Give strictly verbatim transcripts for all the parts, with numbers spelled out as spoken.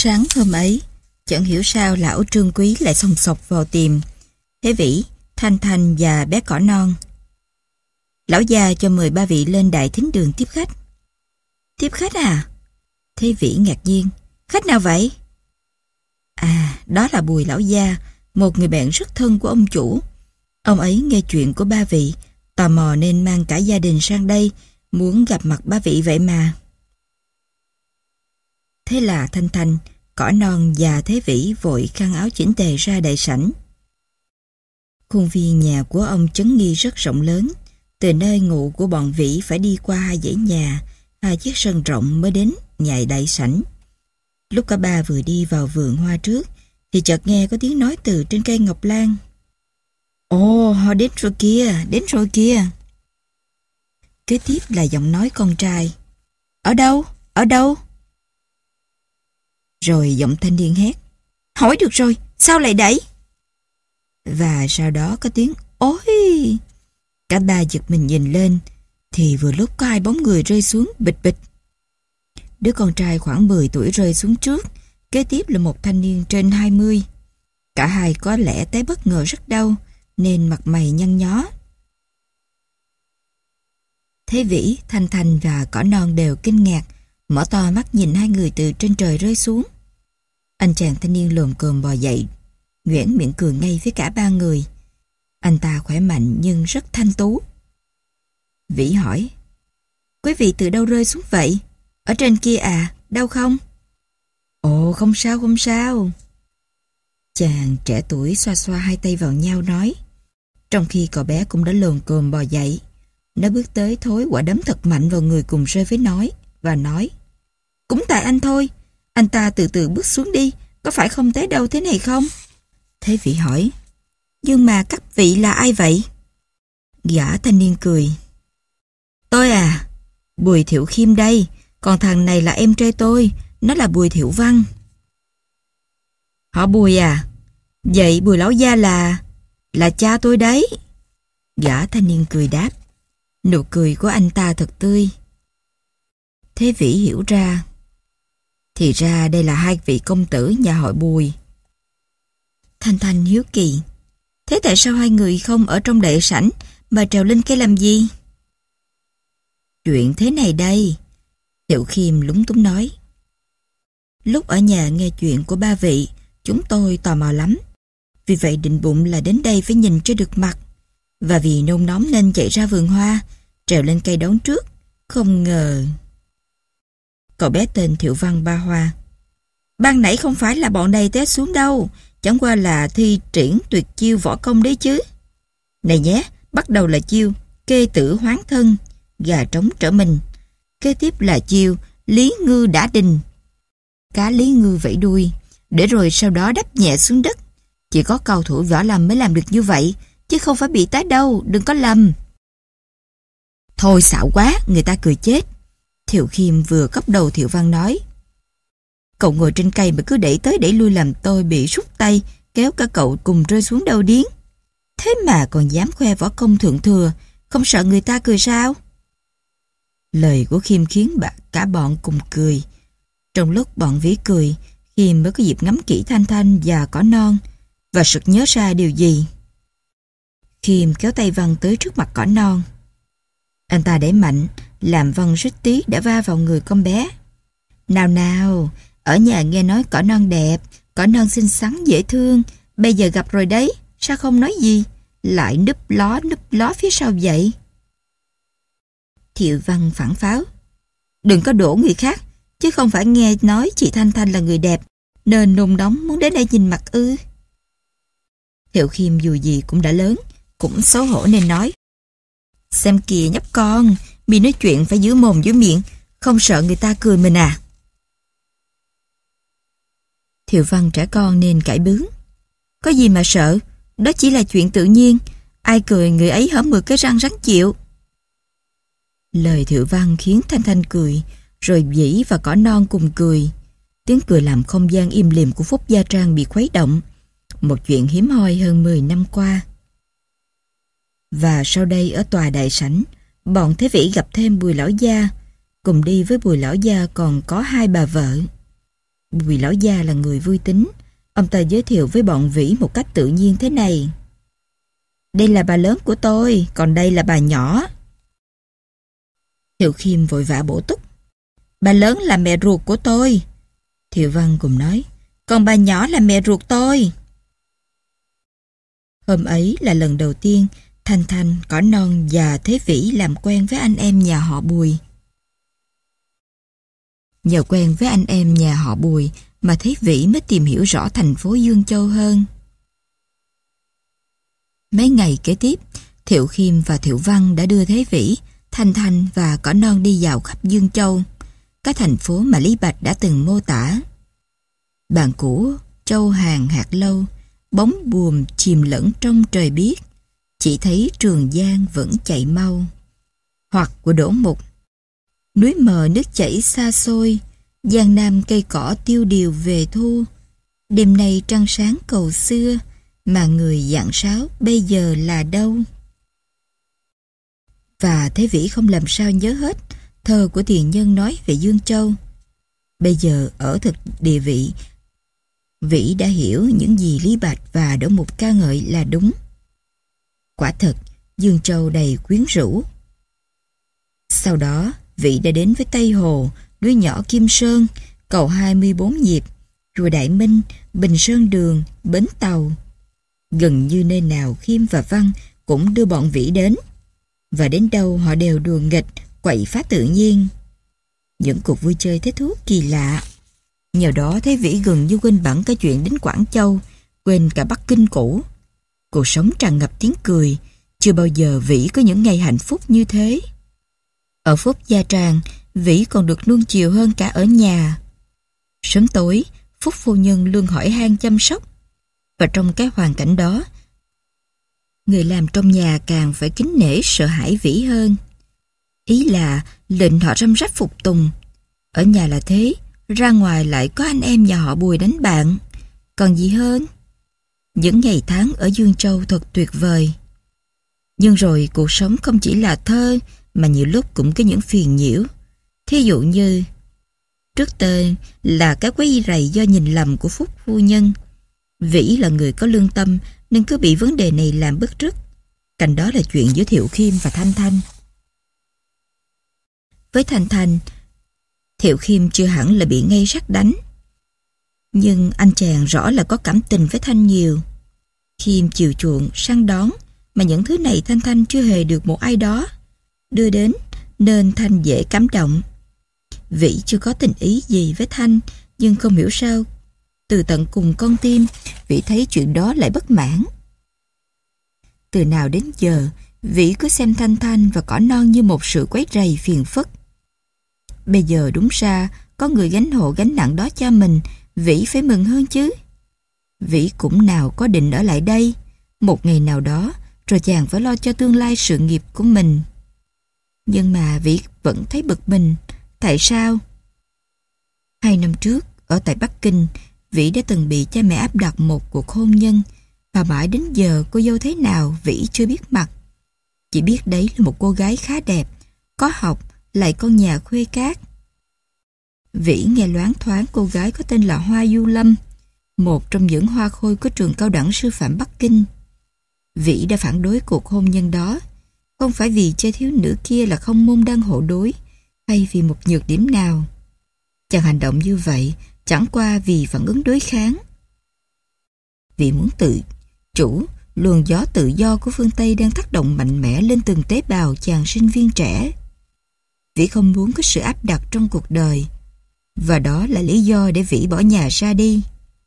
Sáng hôm ấy, chẳng hiểu sao lão Trương Quý lại xông xộc vào tìm Thế Vĩ, Thanh Thanh và bé cỏ non. Lão già cho mời ba vị lên đại thính đường tiếp khách. Tiếp khách à? Thế Vĩ ngạc nhiên. Khách nào vậy? À, đó là Bùi lão gia, một người bạn rất thân của ông chủ. Ông ấy nghe chuyện của ba vị, tò mò nên mang cả gia đình sang đây, muốn gặp mặt ba vị vậy mà. Thế là Thanh Thanh, cỏ non và Thế Vĩ vội khăn áo chỉnh tề ra đại sảnh. Khuôn viên nhà của ông Chấn Nghi rất rộng lớn. Từ nơi ngụ của bọn Vĩ phải đi qua hai dãy nhà, hai chiếc sân rộng mới đến nhà đại sảnh. Lúc cả ba vừa đi vào vườn hoa trước, thì chợt nghe có tiếng nói từ trên cây ngọc lan. Ồ, họ đến rồi kìa, đến rồi kìa. Kế tiếp là giọng nói con trai. Ở đâu? Ở đâu? Rồi giọng thanh niên hét. Hỏi được rồi, sao lại đẩy? Và sau đó có tiếng ôi. Cả ba giật mình nhìn lên, thì vừa lúc có hai bóng người rơi xuống bịch bịch. Đứa con trai khoảng mười tuổi rơi xuống trước, kế tiếp là một thanh niên trên hai mươi. Cả hai có lẽ té bất ngờ rất đau, nên mặt mày nhăn nhó. Thế Vĩ, Thanh Thanh và cỏ non đều kinh ngạc, mở to mắt nhìn hai người từ trên trời rơi xuống. Anh chàng thanh niên lồm cồm bò dậy, nhoẻn miệng cười ngay với cả ba người. Anh ta khỏe mạnh nhưng rất thanh tú. Vĩ hỏi, quý vị từ đâu rơi xuống vậy? Ở trên kia à, đau không? Ồ, không sao, không sao. Chàng trẻ tuổi xoa xoa hai tay vào nhau nói, trong khi cậu bé cũng đã lồm cồm bò dậy. Nó bước tới thối quả đấm thật mạnh vào người cùng rơi với nói, và nói, cũng tại anh thôi, anh ta từ từ bước xuống đi, có phải không té đâu thế này không? Thế Vĩ hỏi, nhưng mà các vị là ai vậy? Gã thanh niên cười, tôi à, Bùi Thiệu Khiêm đây, còn thằng này là em trai tôi, nó là Bùi Thiệu Văn. Họ Bùi à? Vậy Bùi lão gia là... là cha tôi đấy. Gã thanh niên cười đáp. Nụ cười của anh ta thật tươi. Thế Vĩ hiểu ra. Thì ra đây là hai vị công tử nhà họ Bùi. Thanh Thanh hiếu kỳ. Thế tại sao hai người không ở trong đại sảnh mà trèo lên cây làm gì? Chuyện thế này đây. Thiệu Khiêm lúng túng nói. Lúc ở nhà nghe chuyện của ba vị, chúng tôi tò mò lắm. Vì vậy định bụng là đến đây phải nhìn cho được mặt. Và vì nôn nóng nên chạy ra vườn hoa, trèo lên cây đón trước. Không ngờ... Cậu bé tên Thiệu Văn Ba Hoa. Ban nãy không phải là bọn này té xuống đâu, chẳng qua là thi triển tuyệt chiêu võ công đấy chứ. Này nhé, bắt đầu là chiêu kê tử hoán thân, gà trống trở mình. Kế tiếp là chiêu lý ngư đã đình, cá lý ngư vẫy đuôi, để rồi sau đó đắp nhẹ xuống đất. Chỉ có cao thủ võ lâm mới làm được như vậy, chứ không phải bị té đâu, đừng có lầm. Thôi xạo quá, người ta cười chết. Thiệu Khiêm vừa cốc đầu Thiệu Văn nói. Cậu ngồi trên cây mà cứ đẩy tới đẩy lui làm tôi bị rút tay, kéo cả cậu cùng rơi xuống đâu điếng. Thế mà còn dám khoe võ công thượng thừa, không sợ người ta cười sao? Lời của Khiêm khiến bà, cả bọn cùng cười. Trong lúc bọn Vĩ cười, Khiêm mới có dịp ngắm kỹ Thanh Thanh và cỏ non, và sực nhớ ra điều gì. Khiêm kéo tay Văn tới trước mặt cỏ non. Anh ta đẩy mạnh, làm Văn rít tí đã va vào người con bé. Nào nào, ở nhà nghe nói cỏ non đẹp, cỏ non xinh xắn dễ thương, bây giờ gặp rồi đấy, sao không nói gì, lại núp ló núp ló phía sau vậy? Thiệu Văn phản pháo. Đừng có đổ người khác, chứ không phải nghe nói chị Thanh Thanh là người đẹp, nên nôn nóng muốn đến đây nhìn mặt ư. Thiệu Khiêm dù gì cũng đã lớn, cũng xấu hổ nên nói. Xem kìa nhóc con, mi nói chuyện phải giữ mồm giữ miệng, không sợ người ta cười mình à? Thiệu Văn trẻ con nên cãi bướng. Có gì mà sợ, đó chỉ là chuyện tự nhiên, ai cười người ấy hở mười cái răng rắn chịu. Lời Thiệu Văn khiến Thanh Thanh cười, rồi Vĩ và cỏ non cùng cười. Tiếng cười làm không gian im lìm của Phúc Gia Trang bị khuấy động. Một chuyện hiếm hoi hơn mười năm qua. Và sau đây ở tòa đại sảnh, bọn Thế Vĩ gặp thêm Bùi lão gia. Cùng đi với Bùi lão gia còn có hai bà vợ. Bùi lão gia là người vui tính. Ông ta giới thiệu với bọn Vĩ một cách tự nhiên thế này: đây là bà lớn của tôi, còn đây là bà nhỏ. Thiệu Khiêm vội vã bổ túc: bà lớn là mẹ ruột của tôi. Thiệu Văn cùng nói: còn bà nhỏ là mẹ ruột tôi. Hôm ấy là lần đầu tiên Thanh Thanh, Cỏ Non và Thế Vĩ làm quen với anh em nhà họ Bùi. Nhờ quen với anh em nhà họ Bùi mà Thế Vĩ mới tìm hiểu rõ thành phố Dương Châu hơn. Mấy ngày kế tiếp, Thiệu Khiêm và Thiệu Văn đã đưa Thế Vĩ, Thanh Thanh và Cỏ Non đi dạo khắp Dương Châu, các thành phố mà Lý Bạch đã từng mô tả. Bàn cũ, châu hàng hạt lâu, bóng buồm chìm lẫn trong trời biếc, chỉ thấy Trường Giang vẫn chạy mau. Hoặc của Đỗ Mục: núi mờ nước chảy xa xôi, giang nam cây cỏ tiêu điều về thu. Đêm nay trăng sáng cầu xưa, mà người dặn sáo bây giờ là đâu? Và Thế Vĩ không làm sao nhớ hết thơ của tiền nhân nói về Dương Châu. Bây giờ ở thực địa vị, Vĩ đã hiểu những gì Lý Bạch và Đỗ Mục ca ngợi là đúng. Quả thật, Dương Châu đầy quyến rũ. Sau đó, Vĩ đã đến với Tây Hồ, núi nhỏ Kim Sơn, cầu hai mươi bốn nhịp, chùa Đại Minh, Bình Sơn Đường, bến tàu. Gần như nơi nào Khiêm và Văn cũng đưa bọn Vĩ đến. Và đến đâu họ đều đùa nghịch, quậy phá tự nhiên. Những cuộc vui chơi thích thú kỳ lạ. Nhờ đó Thế Vĩ gần như quên bẵng cái chuyện đến Quảng Châu, quên cả Bắc Kinh cũ. Cuộc sống tràn ngập tiếng cười, chưa bao giờ Vĩ có những ngày hạnh phúc như thế. Ở Phúc Gia Trang, Vĩ còn được nuông chiều hơn cả ở nhà. Sớm tối, Phúc phu nhân luôn hỏi han chăm sóc. Và trong cái hoàn cảnh đó, người làm trong nhà càng phải kính nể sợ hãi Vĩ hơn. Ý là lệnh họ răm rắp phục tùng. Ở nhà là thế, ra ngoài lại có anh em nhà họ Bùi đánh bạn. Còn gì hơn? Những ngày tháng ở Dương Châu thật tuyệt vời. Nhưng rồi cuộc sống không chỉ là thơ, mà nhiều lúc cũng có những phiền nhiễu. Thí dụ như trước tên là cái quấy rầy do nhìn lầm của Phúc phu nhân. Vĩ là người có lương tâm nên cứ bị vấn đề này làm bứt rứt. Cạnh đó là chuyện giữa Thiệu Khiêm và Thanh Thanh. Với Thanh Thanh, Thiệu Khiêm chưa hẳn là bị ngay rắc đánh. Nhưng anh chàng rõ là có cảm tình với Thanh nhiều. Khiêm chiều chuộng, săn đón, mà những thứ này Thanh Thanh chưa hề được một ai đó đưa đến, nên Thanh dễ cảm động. Vĩ chưa có tình ý gì với Thanh, nhưng không hiểu sao từ tận cùng con tim Vĩ thấy chuyện đó lại bất mãn. Từ nào đến giờ Vĩ cứ xem Thanh Thanh và Cỏ Non như một sự quấy rầy phiền phức. Bây giờ đúng ra có người gánh hộ gánh nặng đó cho mình, Vĩ phải mừng hơn chứ. Vĩ cũng nào có định ở lại đây. Một ngày nào đó rồi chàng phải lo cho tương lai sự nghiệp của mình. Nhưng mà Vĩ vẫn thấy bực mình. Tại sao? Hai năm trước ở tại Bắc Kinh, Vĩ đã từng bị cha mẹ áp đặt một cuộc hôn nhân, và mãi đến giờ cô dâu thế nào Vĩ chưa biết mặt. Chỉ biết đấy là một cô gái khá đẹp, có học, lại con nhà khuê cát. Vĩ nghe loáng thoáng cô gái có tên là Hoa Du Lâm, một trong những hoa khôi của trường cao đẳng sư phạm Bắc Kinh. Vĩ đã phản đối cuộc hôn nhân đó, không phải vì chơi thiếu nữ kia là không môn đăng hộ đối, hay vì một nhược điểm nào. Chàng hành động như vậy chẳng qua vì phản ứng đối kháng. Vì muốn tự chủ, luồng gió tự do của phương Tây đang tác động mạnh mẽ lên từng tế bào chàng sinh viên trẻ. Vĩ không muốn có sự áp đặt trong cuộc đời, và đó là lý do để Vĩ bỏ nhà ra đi.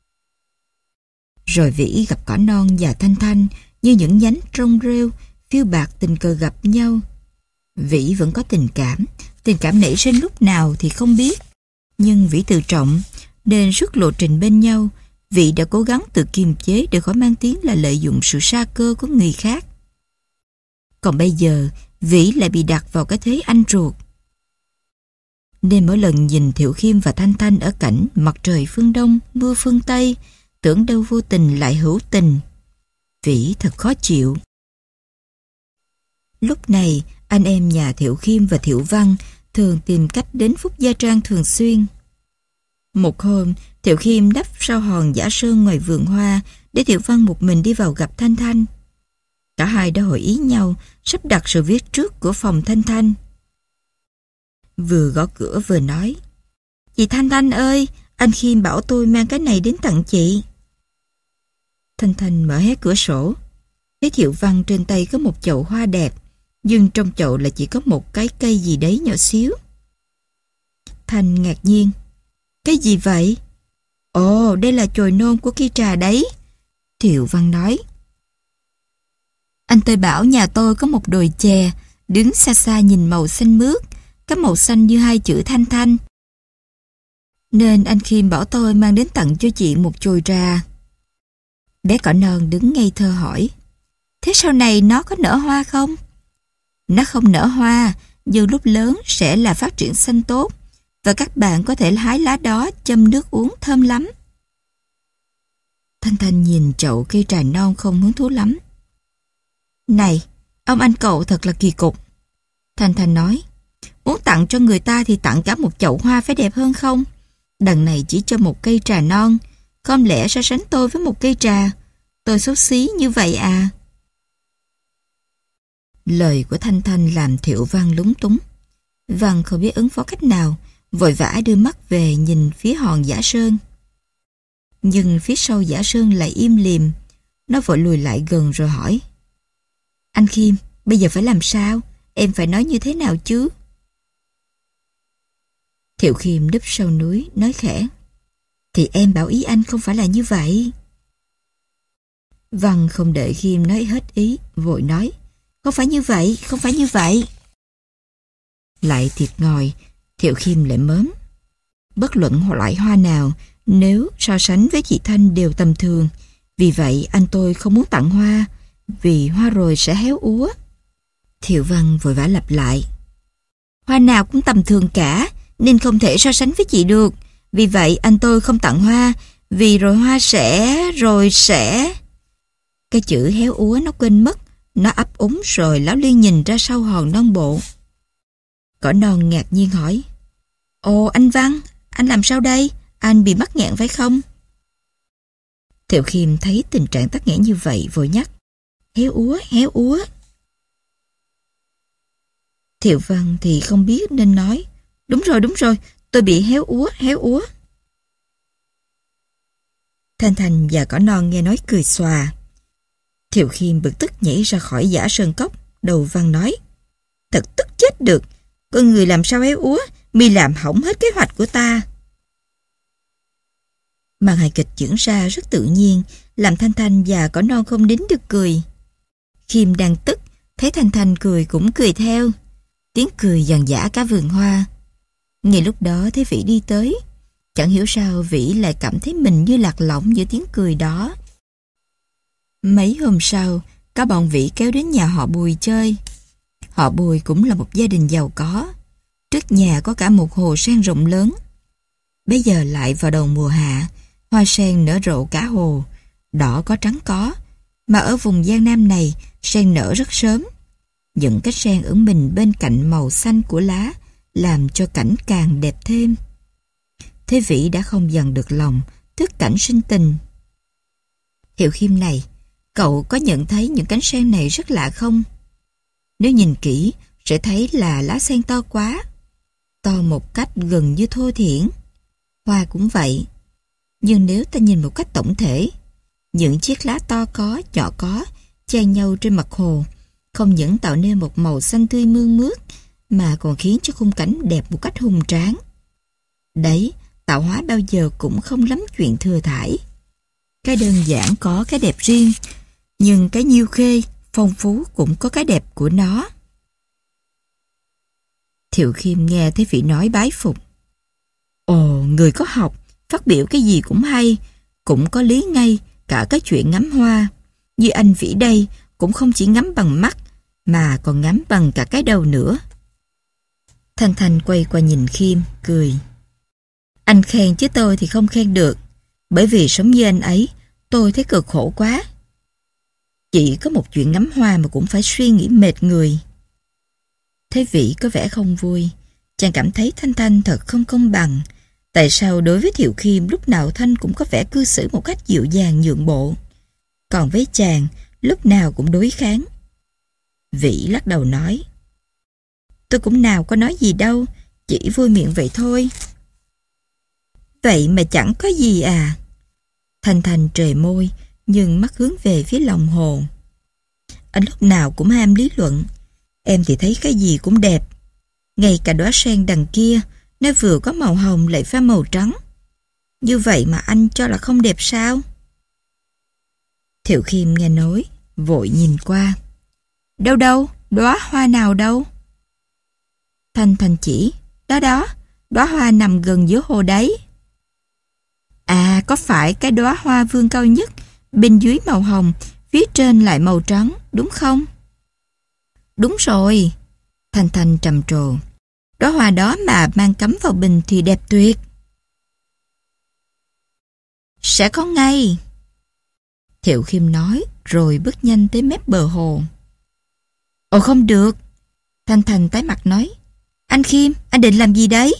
Rồi Vĩ gặp Cỏ Non và Thanh Thanh như những nhánh trong rêu, phiêu bạc tình cờ gặp nhau. Vĩ vẫn có tình cảm, tình cảm nảy sinh lúc nào thì không biết. Nhưng Vĩ tự trọng, nên suốt lộ trình bên nhau, Vĩ đã cố gắng tự kiềm chế để khỏi mang tiếng là lợi dụng sự sa cơ của người khác. Còn bây giờ, Vĩ lại bị đặt vào cái thế anh ruột. Nên mỗi lần nhìn Thiệu Khiêm và Thanh Thanh ở cảnh mặt trời phương Đông, mưa phương Tây, tưởng đâu vô tình lại hữu tình, Vĩ thật khó chịu. Lúc này, anh em nhà Thiệu Khiêm và Thiệu Văn thường tìm cách đến Phúc Gia Trang thường xuyên. Một hôm, Thiệu Khiêm đắp sau hòn giả sơn ngoài vườn hoa để Thiệu Văn một mình đi vào gặp Thanh Thanh. Cả hai đã hội ý nhau sắp đặt sự viết trước của phòng Thanh Thanh. Vừa gõ cửa vừa nói: "Chị Thanh Thanh ơi, anh Khiêm bảo tôi mang cái này đến tặng chị." Thanh Thanh mở hé cửa sổ, thấy Thiệu Văn trên tay có một chậu hoa đẹp, nhưng trong chậu là chỉ có một cái cây gì đấy nhỏ xíu. Thanh ngạc nhiên: "Cái gì vậy?" "Ồ, đây là chồi non của cây trà đấy," Thiệu Văn nói. "Anh tôi bảo nhà tôi có một đồi chè, đứng xa xa nhìn màu xanh mướt, cái màu xanh như hai chữ Thanh Thanh. Nên anh Khiêm bảo tôi mang đến tặng cho chị một chồi trà." Bé cỏ non đứng ngây thơ hỏi: "Thế sau này nó có nở hoa không?" "Nó không nở hoa, nhưng lúc lớn sẽ là phát triển xanh tốt, và các bạn có thể hái lá đó châm nước uống thơm lắm." Thanh Thanh nhìn chậu cây trà non không hứng thú lắm. "Này, ông anh cậu thật là kỳ cục." Thanh Thanh nói: "Muốn tặng cho người ta thì tặng cả một chậu hoa phải đẹp hơn không? Đằng này chỉ cho một cây trà non, không lẽ so sánh tôi với một cây trà? Tôi xấu xí như vậy à?" Lời của Thanh Thanh làm Thiệu Văn lúng túng. Văn không biết ứng phó cách nào, vội vã đưa mắt về nhìn phía hòn giả sơn. Nhưng phía sau giả sơn lại im lìm. Nó vội lùi lại gần rồi hỏi: "Anh Khiêm, bây giờ phải làm sao? Em phải nói như thế nào chứ?" Thiệu Khiêm núp sau núi, nói khẽ: "Thì em bảo ý anh không phải là như vậy." Văn không đợi Khiêm nói hết ý, vội nói: "Không phải như vậy, không phải như vậy." Lại thiệt ngòi, Thiệu Khiêm lại mớm: "Bất luận loại hoa nào, nếu so sánh với chị Thanh đều tầm thường. Vì vậy anh tôi không muốn tặng hoa, vì hoa rồi sẽ héo úa." Thiệu Văn vội vã lặp lại: "Hoa nào cũng tầm thường cả, nên không thể so sánh với chị được. Vì vậy anh tôi không tặng hoa, vì rồi hoa sẽ... rồi sẽ..." Cái chữ héo úa nó quên mất. Nó ấp úng rồi láo liên nhìn ra sau hòn non bộ. Cỏ non ngạc nhiên hỏi: "Ồ anh Văn, anh làm sao đây? Anh bị mắc nghẹn phải không?" Thiệu Khiêm thấy tình trạng tắc nghẽn như vậy vội nhắc: "Héo úa, héo úa." Thiệu Văn thì không biết nên nói: "Đúng rồi, đúng rồi, tôi bị héo úa, héo úa." Thanh Thanh và cỏ non nghe nói cười xòa. Thiệu Khiêm bực tức nhảy ra khỏi giả sơn cốc, đầu Văn nói: "Thật tức chết được, con người làm sao héo úa, mi làm hỏng hết kế hoạch của ta." Màn hài kịch diễn ra rất tự nhiên, làm Thanh Thanh và cỏ non không nín được cười. Khiêm đang tức, thấy Thanh Thanh cười cũng cười theo. Tiếng cười dàn dả cả vườn hoa. Ngay lúc đó thấy Vĩ đi tới. Chẳng hiểu sao Vĩ lại cảm thấy mình như lạc lõng giữa tiếng cười đó. Mấy hôm sau, có bọn Vĩ kéo đến nhà họ Bùi chơi. Họ Bùi cũng là một gia đình giàu có. Trước nhà có cả một hồ sen rộng lớn. Bây giờ lại vào đầu mùa hạ, hoa sen nở rộ cả hồ, đỏ có trắng có. Mà ở vùng Giang Nam này, sen nở rất sớm. Những cái sen ửng mình bên cạnh màu xanh của lá, làm cho cảnh càng đẹp thêm. Thế Vĩ đã không dằn được lòng, thức cảnh sinh tình. Thiệu Khiêm này, cậu có nhận thấy những cánh sen này rất lạ không? Nếu nhìn kỹ, sẽ thấy là lá sen to quá. To một cách gần như thô thiển. Hoa cũng vậy. Nhưng nếu ta nhìn một cách tổng thể, những chiếc lá to có, nhỏ có, chen nhau trên mặt hồ, không những tạo nên một màu xanh tươi mơn mướt, mà còn khiến cho khung cảnh đẹp một cách hùng tráng. Đấy, tạo hóa bao giờ cũng không lắm chuyện thừa thãi. Cái đơn giản có cái đẹp riêng, nhưng cái nhiêu khê, phong phú cũng có cái đẹp của nó. Thiệu Khiêm nghe thấy Vĩ nói bái phục. Ồ, người có học, phát biểu cái gì cũng hay, cũng có lý ngay, cả cái chuyện ngắm hoa. Như anh Vĩ đây, cũng không chỉ ngắm bằng mắt, mà còn ngắm bằng cả cái đầu nữa. Thanh Thanh quay qua nhìn Khiêm, cười. Anh khen chứ tôi thì không khen được, bởi vì sống như anh ấy, tôi thấy cực khổ quá. Chỉ có một chuyện ngắm hoa mà cũng phải suy nghĩ mệt người. Thế Vĩ có vẻ không vui, chàng cảm thấy Thanh Thanh thật không công bằng, Tại sao đối với Thiệu Khiêm lúc nào Thanh cũng có vẻ cư xử một cách dịu dàng nhượng bộ, còn với chàng lúc nào cũng đối kháng? Vĩ lắc đầu nói, tôi cũng nào có nói gì đâu, chỉ vui miệng vậy thôi. Vậy mà chẳng có gì à? Thanh Thanh trề môi, nhưng mắt hướng về phía lòng hồ. Anh lúc nào cũng ham lý luận, em thì thấy cái gì cũng đẹp. Ngay cả đóa sen đằng kia, nó vừa có màu hồng lại pha màu trắng. Như vậy mà anh cho là không đẹp sao? Thiệu Khiêm nghe nói, vội nhìn qua. Đâu đâu, đóa hoa nào đâu? Thanh Thanh chỉ, đó đó, đóa hoa nằm gần giữa hồ đấy. À, có phải cái đóa hoa vươn cao nhất, bên dưới màu hồng, phía trên lại màu trắng, đúng không? Đúng rồi. Thanh Thanh trầm trồ. Đóa hoa đó mà mang cắm vào bình thì đẹp tuyệt. Sẽ có ngay. Thiệu Khiêm nói, rồi bước nhanh tới mép bờ hồ. Ồ không được. Thanh Thanh tái mặt nói, anh Khiêm, anh định làm gì đấy?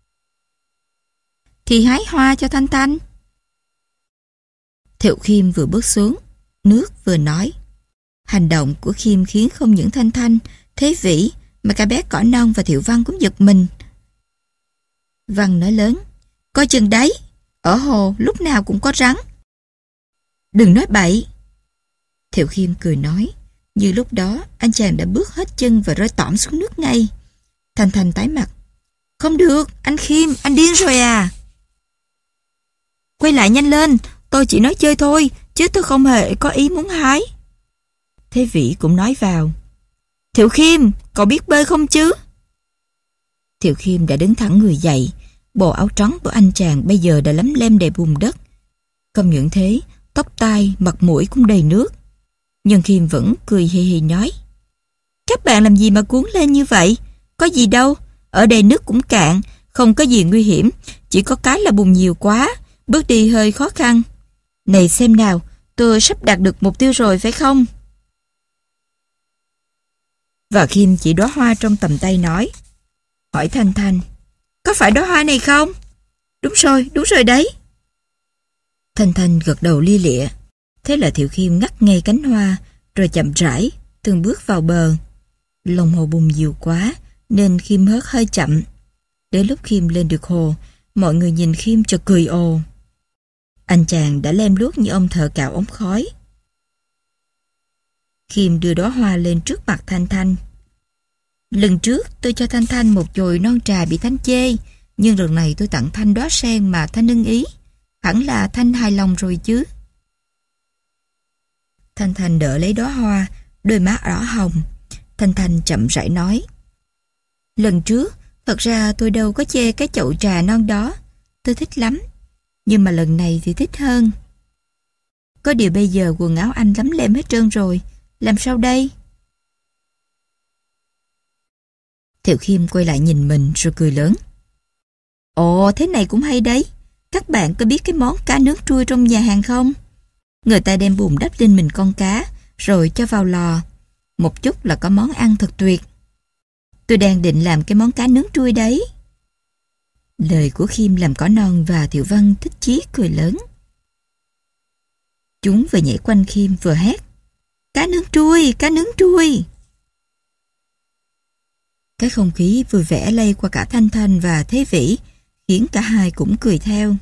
Thì hái hoa cho Thanh Thanh. Thiệu Khiêm vừa bước xuống nước vừa nói. Hành động của Khiêm khiến không những Thanh Thanh, Thế Vĩ mà cả bé Cỏ Non và Thiệu Văn cũng giật mình. Văn nói lớn, coi chừng đấy, ở hồ lúc nào cũng có rắn. Đừng nói bậy. Thiệu Khiêm cười nói, như lúc đó anh chàng đã bước hết chân và rơi tõm xuống nước ngay. Thanh Thanh tái mặt. Không được, anh Khiêm, anh điên rồi à? Quay lại nhanh lên, tôi chỉ nói chơi thôi, chứ tôi không hề có ý muốn hái. Thế Vĩ cũng nói vào. Thiệu Khiêm, cậu biết bơi không chứ? Thiệu Khiêm đã đứng thẳng người dậy, bộ áo trắng của anh chàng bây giờ đã lấm lem đầy bùn đất. Không những thế, tóc tai, mặt mũi cũng đầy nước. Nhưng Khiêm vẫn cười hì hì nói, các bạn làm gì mà cuốn lên như vậy? Có gì đâu, ở đây nước cũng cạn, không có gì nguy hiểm, chỉ có cái là bùn nhiều quá, bước đi hơi khó khăn. Này xem nào, tôi sắp đạt được mục tiêu rồi phải không? Và Khiêm chỉ đóa hoa trong tầm tay nói, hỏi Thanh Thanh, có phải đóa hoa này không? Đúng rồi, đúng rồi đấy. Thanh Thanh gật đầu lia lịa. Thế là Thiệu Khiêm ngắt ngay cánh hoa, rồi chậm rãi, từng bước vào bờ. Lòng hồ bùn nhiều quá, nên Khiêm hớt hơi chậm. Đến lúc Khiêm lên được hồ, mọi người nhìn Khiêm cho cười ồ. Anh chàng đã lem luốc như ông thợ cạo ống khói. Khiêm đưa đóa hoa lên trước mặt Thanh Thanh. Lần trước tôi cho Thanh Thanh một chồi non trà bị Thanh chê, nhưng lần này tôi tặng Thanh đóa sen mà Thanh ưng ý. Hẳn là Thanh hài lòng rồi chứ. Thanh Thanh đỡ lấy đóa hoa, đôi má đỏ hồng. Thanh Thanh chậm rãi nói, lần trước thật ra tôi đâu có chê cái chậu trà non đó, tôi thích lắm. Nhưng mà lần này thì thích hơn. Có điều bây giờ quần áo anh lấm lem hết trơn rồi, làm sao đây? Thiệu Khiêm quay lại nhìn mình rồi cười lớn. Ồ, thế này cũng hay đấy. Các bạn có biết cái món cá nướng trui trong nhà hàng không? Người ta đem bùn đắp lên mình con cá, rồi cho vào lò. Một chút là có món ăn thật tuyệt. Tôi đang định làm cái món cá nướng trui đấy. Lời của Khiêm làm Cỏ Non và Thiệu Văn thích chí cười lớn. Chúng vừa nhảy quanh Khiêm vừa hét, cá nướng trui, cá nướng trui. Cái không khí vui vẻ lây qua cả Thanh Thanh và Thế Vĩ, khiến cả hai cũng cười theo.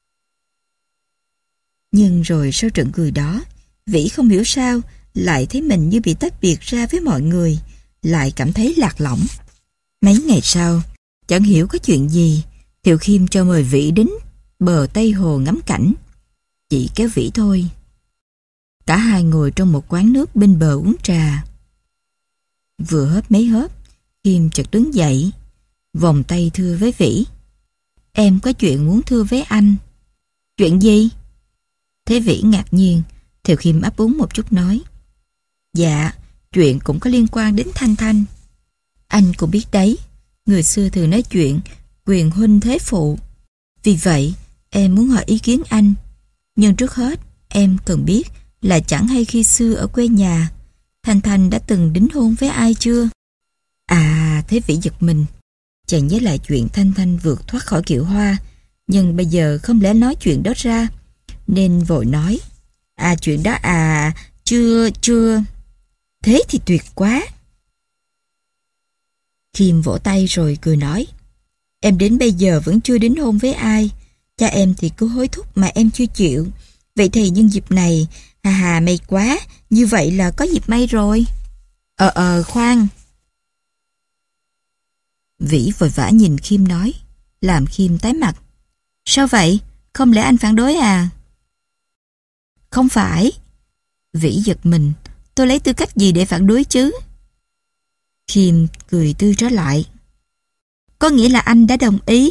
Nhưng rồi sau trận cười đó, Vĩ không hiểu sao lại thấy mình như bị tách biệt ra với mọi người, lại cảm thấy lạc lõng. Mấy ngày sau, chẳng hiểu có chuyện gì, Thiệu Khiêm cho mời Vĩ đến bờ Tây Hồ ngắm cảnh. Chỉ kéo Vĩ thôi. Cả hai ngồi trong một quán nước bên bờ uống trà. Vừa hớp mấy hớp, Khiêm chợt đứng dậy, vòng tay thưa với Vĩ. Em có chuyện muốn thưa với anh. Chuyện gì? Thế Vĩ ngạc nhiên. Thiệu Khiêm ấp úng một chút nói, dạ, chuyện cũng có liên quan đến Thanh Thanh. Anh cũng biết đấy, người xưa thường nói chuyện quyền huynh thế phụ. Vì vậy, em muốn hỏi ý kiến anh. Nhưng trước hết, em cần biết là chẳng hay khi xưa ở quê nhà, Thanh Thanh đã từng đính hôn với ai chưa? À, Thế Vĩ giật mình. Chàng nhớ lại chuyện Thanh Thanh vượt thoát khỏi kiệu hoa, Nhưng bây giờ không lẽ nói chuyện đó ra, nên vội nói. À chuyện đó à, chưa, chưa. Thế thì tuyệt quá. Khiêm vỗ tay rồi cười nói. Em đến bây giờ vẫn chưa đính hôn với ai. Cha em thì cứ hối thúc mà em chưa chịu. Vậy thì nhân dịp này, hà hà may quá, như vậy là có dịp may rồi. Ờ ờ khoan. Vĩ vội vã nhìn Khiêm nói, làm Khiêm tái mặt. Sao vậy? Không lẽ anh phản đối à? Không phải. Vĩ giật mình, tôi lấy tư cách gì để phản đối chứ? Khiêm cười tươi trở lại. Có nghĩa là anh đã đồng ý.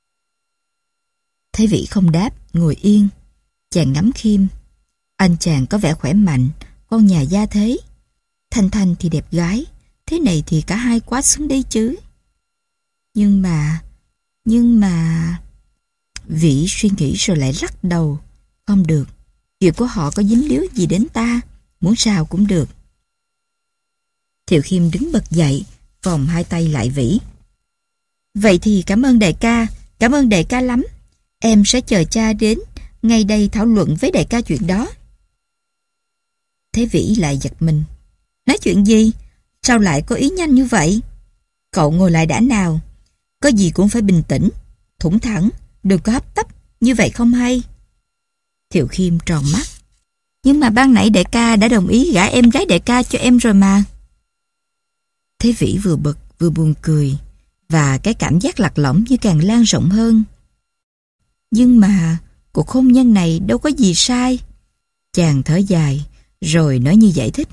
Thấy Vĩ không đáp, ngồi yên. Chàng ngắm Khiêm. Anh chàng có vẻ khỏe mạnh, con nhà gia thế. Thanh Thanh thì đẹp gái, thế này thì cả hai quá xứng đấy chứ. Nhưng mà, nhưng mà... Vĩ suy nghĩ rồi lại lắc đầu. Không được, chuyện của họ có dính líu gì đến ta, muốn sao cũng được. Thiệu Khiêm đứng bật dậy, vòng hai tay lại Vĩ. Vậy thì cảm ơn đại ca, cảm ơn đại ca lắm. Em sẽ chờ cha đến, ngay đây thảo luận với đại ca chuyện đó. Thế Vĩ lại giật mình. Nói chuyện gì? Sao lại có ý nhanh như vậy? Cậu ngồi lại đã nào. Có gì cũng phải bình tĩnh, thủng thẳng, đừng có hấp tấp, như vậy không hay. Thiệu Khiêm tròn mắt. Nhưng mà ban nãy đại ca đã đồng ý gả em gái đại ca cho em rồi mà. Thế Vĩ vừa bực vừa buồn cười, và cái cảm giác lạc lõng như càng lan rộng hơn. Nhưng mà cuộc hôn nhân này đâu có gì sai. Chàng thở dài, rồi nói như giải thích.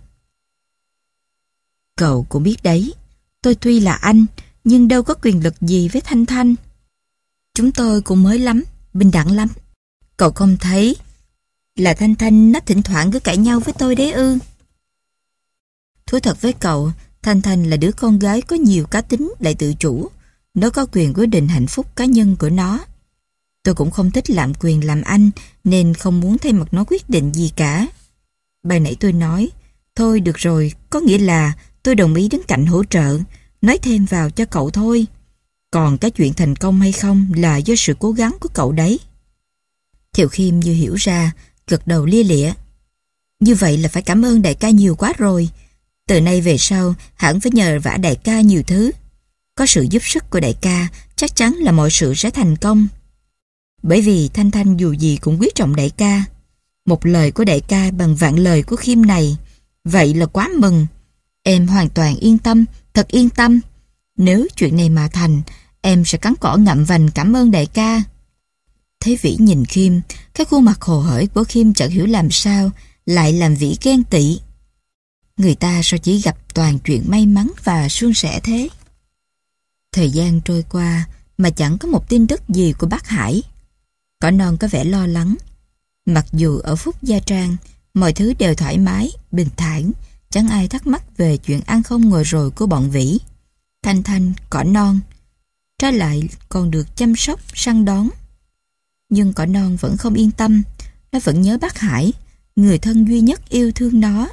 Cậu cũng biết đấy, tôi tuy là anh, nhưng đâu có quyền lực gì với Thanh Thanh. Chúng tôi cũng mới lắm, bình đẳng lắm. Cậu không thấy là Thanh Thanh nó thỉnh thoảng cứ cãi nhau với tôi đấy ư? Thú thật với cậu, Thanh Thanh là đứa con gái có nhiều cá tính lại tự chủ. Nó có quyền quyết định hạnh phúc cá nhân của nó. Tôi cũng không thích lạm quyền làm anh, nên không muốn thay mặt nó quyết định gì cả. Bài nãy tôi nói, thôi được rồi, có nghĩa là tôi đồng ý đứng cạnh hỗ trợ, nói thêm vào cho cậu thôi. Còn cái chuyện thành công hay không là do sự cố gắng của cậu đấy. Thiệu Khiêm như hiểu ra, gật đầu lia lịa. Như vậy là phải cảm ơn đại ca nhiều quá rồi. Từ nay về sau, hẳn phải nhờ vả đại ca nhiều thứ. Có sự giúp sức của đại ca, chắc chắn là mọi sự sẽ thành công. Bởi vì Thanh Thanh dù gì cũng quý trọng đại ca. Một lời của đại ca bằng vạn lời của Khiêm này. Vậy là quá mừng. Em hoàn toàn yên tâm, thật yên tâm. Nếu chuyện này mà thành, em sẽ cắn cỏ ngậm vành cảm ơn đại ca. Thế Vĩ nhìn Khiêm, cái khuôn mặt hồ hởi của Khiêm chẳng hiểu làm sao, lại làm Vĩ ghen tị. Người ta sao chỉ gặp toàn chuyện may mắn và suôn sẻ thế? Thời gian trôi qua mà chẳng có một tin tức gì của bác Hải. Cỏ non có vẻ lo lắng. Mặc dù ở Phúc Gia Trang, mọi thứ đều thoải mái, bình thản, chẳng ai thắc mắc về chuyện ăn không ngồi rồi của bọn Vĩ. Thanh Thanh, Cỏ non, trái lại còn được chăm sóc, săn đón. Nhưng Cỏ non vẫn không yên tâm, nó vẫn nhớ bác Hải, người thân duy nhất yêu thương nó.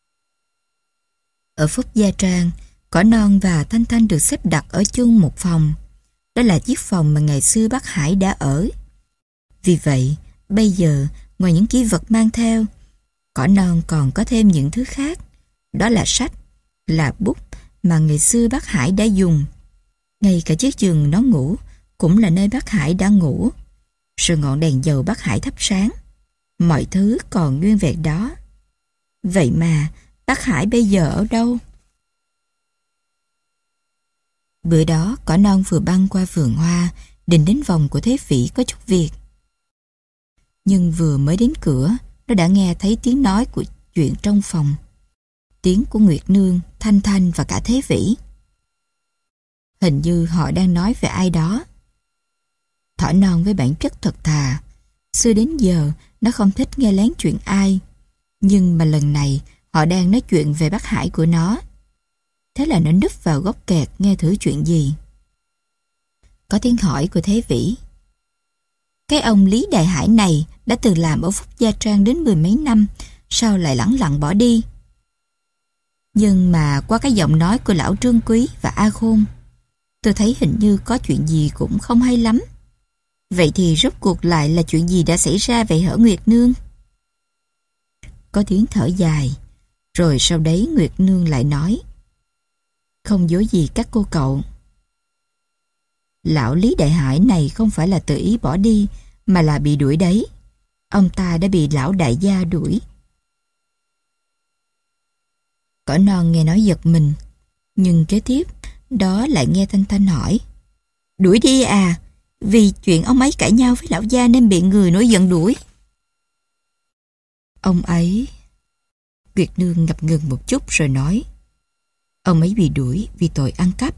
Ở Phúc Gia Trang, Cỏ non và Thanh Thanh được xếp đặt ở chung một phòng. Đó là chiếc phòng mà ngày xưa bác Hải đã ở. Vì vậy, bây giờ, ngoài những kỷ vật mang theo, Cỏ non còn có thêm những thứ khác. Đó là sách, là bút mà ngày xưa bác Hải đã dùng. Ngay cả chiếc giường nó ngủ cũng là nơi bác Hải đã ngủ. Rồi ngọn đèn dầu bác Hải thắp sáng. Mọi thứ còn nguyên vẹn đó. Vậy mà, bác Hải bây giờ ở đâu? Bữa đó, Cỏ non vừa băng qua vườn hoa, định đến vòng của Thế Vĩ có chút việc. Nhưng vừa mới đến cửa, nó đã nghe thấy tiếng nói của chuyện trong phòng. Tiếng của Nguyệt Nương, Thanh Thanh và cả Thế Vĩ. Hình như họ đang nói về ai đó. Thỏ non với bản chất thật thà. Xưa đến giờ, nó không thích nghe lén chuyện ai. Nhưng mà lần này, họ đang nói chuyện về bác Hải của nó. Thế là nó núp vào góc kẹt nghe thử chuyện gì. Có tiếng hỏi của Thế Vĩ. Cái ông Lý Đại Hải này đã từng làm ở Phúc Gia Trang đến mười mấy năm, sao lại lẳng lặng bỏ đi? Nhưng mà qua cái giọng nói của lão Trương Quý và A Khôn, tôi thấy hình như có chuyện gì cũng không hay lắm. Vậy thì rốt cuộc lại là chuyện gì đã xảy ra vậy hả Nguyệt Nương? Có tiếng thở dài, rồi sau đấy Nguyệt Nương lại nói: Không dối gì các cô cậu. Lão Lý Đại Hải này không phải là tự ý bỏ đi, mà là bị đuổi đấy. Ông ta đã bị lão đại gia đuổi. Cỏ non nghe nói giật mình, nhưng kế tiếp đó lại nghe Thanh Thanh hỏi: Đuổi đi à? Vì chuyện ông ấy cãi nhau với lão gia nên bị người nổi giận đuổi. Ông ấy... Nguyệt Nương ngập ngừng một chút rồi nói: Ông ấy bị đuổi vì tội ăn cắp.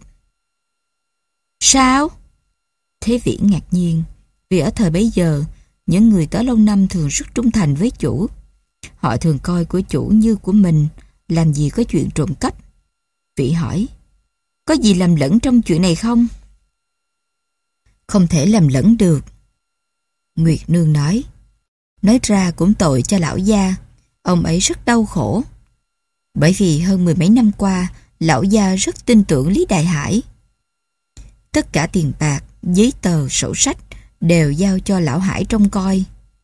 Sao? Thế Vĩ ngạc nhiên, vì ở thời bấy giờ, những người tới lâu năm thường rất trung thành với chủ. Họ thường coi của chủ như của mình, làm gì có chuyện trộm cắp. Vĩ hỏi: Có gì lầm lẫn trong chuyện này không? Không thể lầm lẫn được. Nguyệt Nương nói: Nói ra cũng tội cho lão gia. Ông ấy rất đau khổ. Bởi vì hơn mười mấy năm qua, lão gia rất tin tưởng Lý Đại Hải. Tất cả tiền bạc, giấy tờ, sổ sách đều giao cho lão Hải trông coi.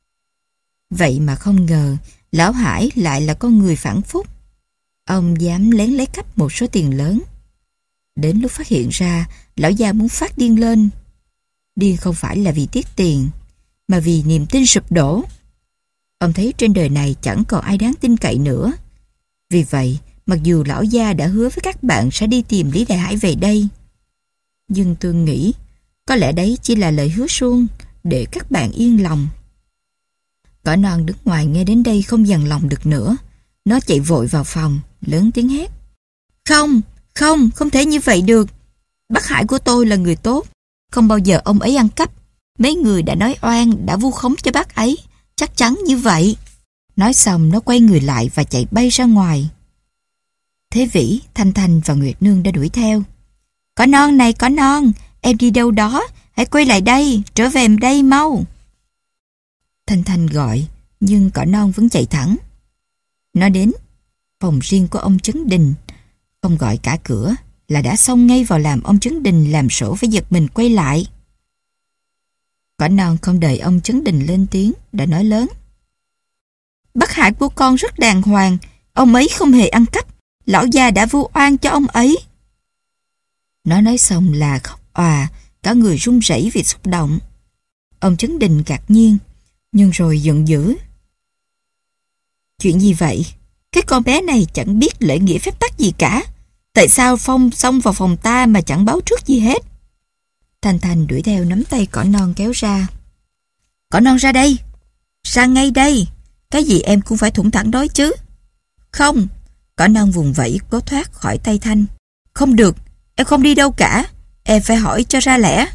Vậy mà không ngờ, lão Hải lại là con người phản phúc. Ông dám lén lấy cắp một số tiền lớn. Đến lúc phát hiện ra, lão gia muốn phát điên lên. Điên không phải là vì tiếc tiền, mà vì niềm tin sụp đổ. Ông thấy trên đời này chẳng còn ai đáng tin cậy nữa. Vì vậy, mặc dù lão gia đã hứa với các bạn sẽ đi tìm Lý Đại Hải về đây, nhưng tôi nghĩ có lẽ đấy chỉ là lời hứa suông để các bạn yên lòng. Cỏ non đứng ngoài nghe đến đây không dằn lòng được nữa. Nó chạy vội vào phòng, lớn tiếng hét: Không, không, không thể như vậy được. Bác Hải của tôi là người tốt, không bao giờ ông ấy ăn cắp. Mấy người đã nói oan, đã vu khống cho bác ấy, chắc chắn như vậy. Nói xong nó quay người lại và chạy bay ra ngoài. Thế Vĩ, Thanh Thanh và Nguyệt Nương đã đuổi theo. Cỏ non này, cỏ non, em đi đâu đó, hãy quay lại đây, trở về đây mau. Thanh Thanh gọi, nhưng cỏ non vẫn chạy thẳng. Nó đến phòng riêng của ông Trấn Đình, không gọi cả cửa là đã xông ngay vào làm ông Trấn Đình làm sổ phải giật mình quay lại. Cỏ non không đợi ông Trấn Đình lên tiếng đã nói lớn: Bác Hải của con rất đàng hoàng, ông ấy không hề ăn cắp, lão gia đã vu oan cho ông ấy. Nó nói xong là khóc òa, cả người run rẩy vì xúc động. Ông Trấn Đình ngạc nhiên, nhưng rồi giận dữ. Chuyện gì vậy? Cái con bé này chẳng biết lễ nghĩa phép tắc gì cả. Tại sao Phong xông vào phòng ta mà chẳng báo trước gì hết? Thanh Thanh đuổi theo nắm tay cỏ non kéo ra. Cỏ non ra đây, ra ngay đây. Cái gì em cũng phải thủng thẳng nói chứ. Không, cỏ non vùng vẫy cố thoát khỏi tay Thanh. Không được, em không đi đâu cả. Em phải hỏi cho ra lẽ.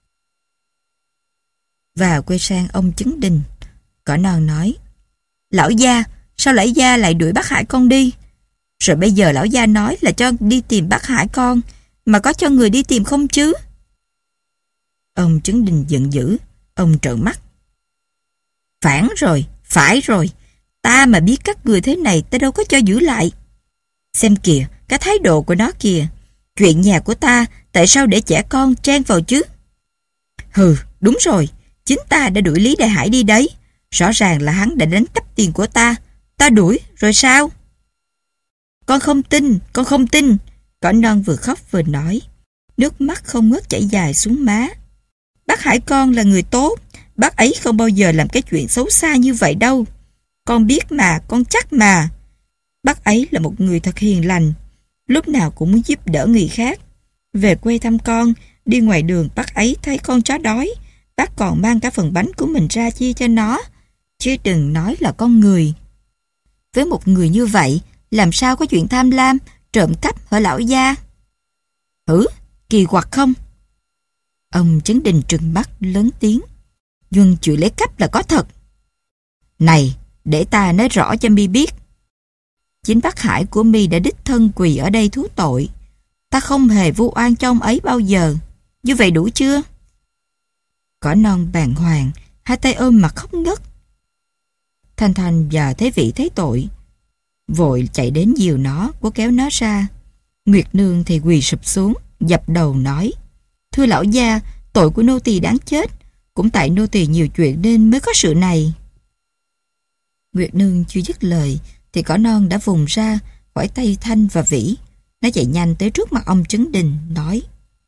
Và quay sang ông Trấn Đình, cỏ non nói: Lão gia, sao lão gia lại đuổi bác Hải con đi? Rồi bây giờ lão gia nói là cho đi tìm bác Hải con, mà có cho người đi tìm không chứ? Ông Trấn Đình giận dữ, ông trợn mắt. Phản rồi, phải rồi, ta mà biết các người thế này ta đâu có cho giữ lại. Xem kìa, cái thái độ của nó kìa. Chuyện nhà của ta, tại sao để trẻ con chen vào chứ? Hừ, đúng rồi, chính ta đã đuổi Lý Đại Hải đi đấy. Rõ ràng là hắn đã đánh cắp tiền của ta. Ta đuổi, rồi sao? Con không tin, con không tin. Cỏ non vừa khóc vừa nói, nước mắt không ngớt chảy dài xuống má. Bác Hải con là người tốt, bác ấy không bao giờ làm cái chuyện xấu xa như vậy đâu. Con biết mà, con chắc mà. Bác ấy là một người thật hiền lành, lúc nào cũng muốn giúp đỡ người khác. Về quê thăm con, đi ngoài đường bác ấy thấy con chó đói, bác còn mang cả phần bánh của mình ra chia cho nó, chứ đừng nói là con người. Với một người như vậy, làm sao có chuyện tham lam, trộm cắp hả lão gia? Hử, kỳ quặc không? Ông Trấn Đình trừng mắt lớn tiếng. Nhưng chuyện lấy cắp là có thật. Này, để ta nói rõ cho mi biết. Chính bác Hải của mi đã đích thân quỳ ở đây thú tội. Ta không hề vu oan cho ông ấy bao giờ. Như vậy đủ chưa? Cỏ non bàng hoàng, hai tay ôm mặt khóc ngất. Thanh Thanh và Thế Vĩ thấy tội, vội chạy đến dìu nó, cố kéo nó ra. Nguyệt Nương thì quỳ sụp xuống, dập đầu nói: Thưa lão gia, tội của nô tỳ đáng chết. Cũng tại nô tỳ nhiều chuyện nên mới có sự này. Nguyệt Nương chưa dứt lời thì cỏ non đã vùng ra khỏi tay Thanh và Vĩ. Nó chạy nhanh tới trước mặt ông Trấn Đình, nói: